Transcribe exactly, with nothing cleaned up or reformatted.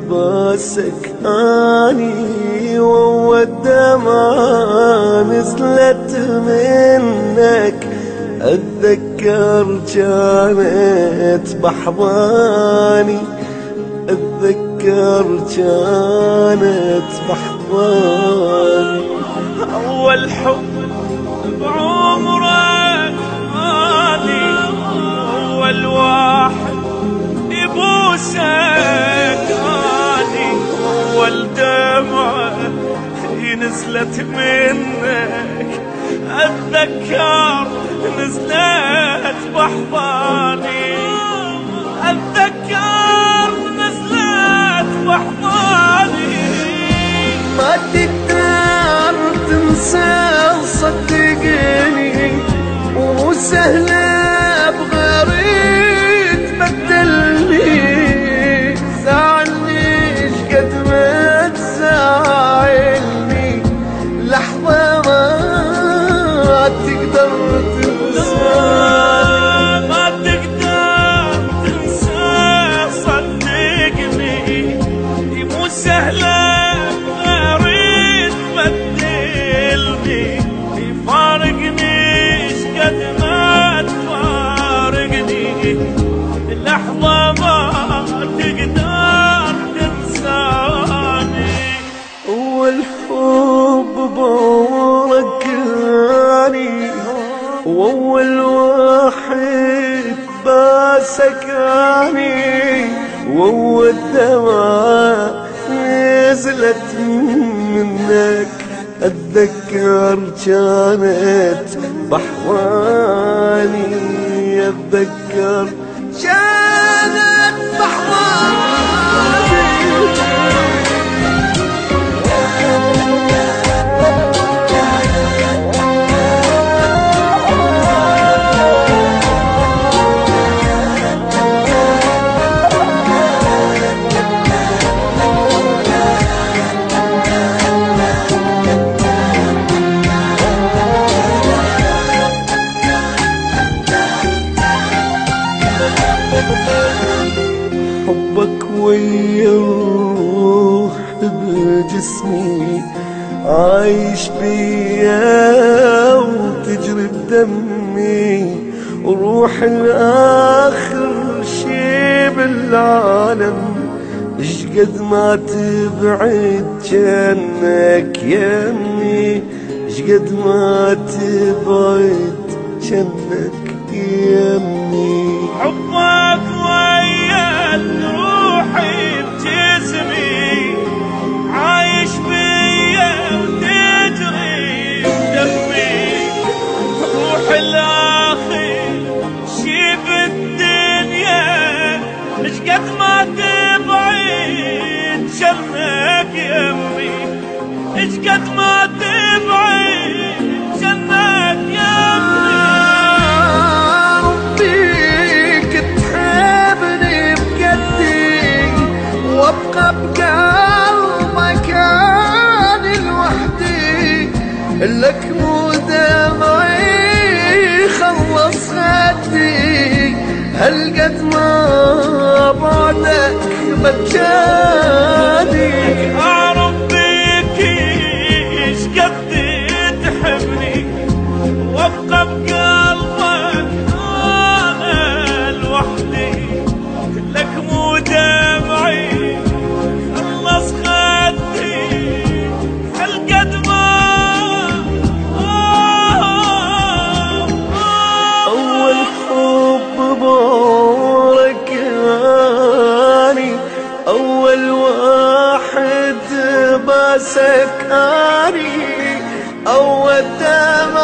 باسك اني واول دمعة نزلت منك اتذكر كانت بحضاني اتذكر كانت بحضاني اول حب بعمرك اني اول واحد يبوسك اني اول دمعة نزلت منك اتذكر نزلت بحضاني اتذكر نزلت بحضاني ما تقدر تنسى صدقني ومو سهلة بغير تبدلني زعلني شقد ما تزعلني لحظة ما تقدر تنساني ما تقدر تنسى صدقني مو سهلة غير تبدلني يفارقني شقد ما تفارقني لحظة ما تقدر تنساني أول حب بعمرك اني وأول واحد باسك اني وأول دمعة نزلت منك أتذكر كانت بحضاني أتذكر كانت بحضاني حبك ويا الروح بجسمي عايش بيا وتجري بدمي وروح الآخر شي بالعالم شقد ما تبعد جنك يمي شقد ما تبعد جنك يمي حبك ويا روحي بجسمي عايش بيا وتجري بدمي روح الاخي شي بالدنيا شقد ما تبعد جنك يمي شقد ما تبعد جنك يمي وابقى بقلبك اني لوحدي لك مو دمعي خلص خدي هالقد ما بعدك بكاني اعرف بيك ايش قد تحبني وابقى بقلبك انا لوحدي لك مو دمعي خلص خدي هالقد ما أول حب بعمرك اني أول واحد باسك اني أول دمعة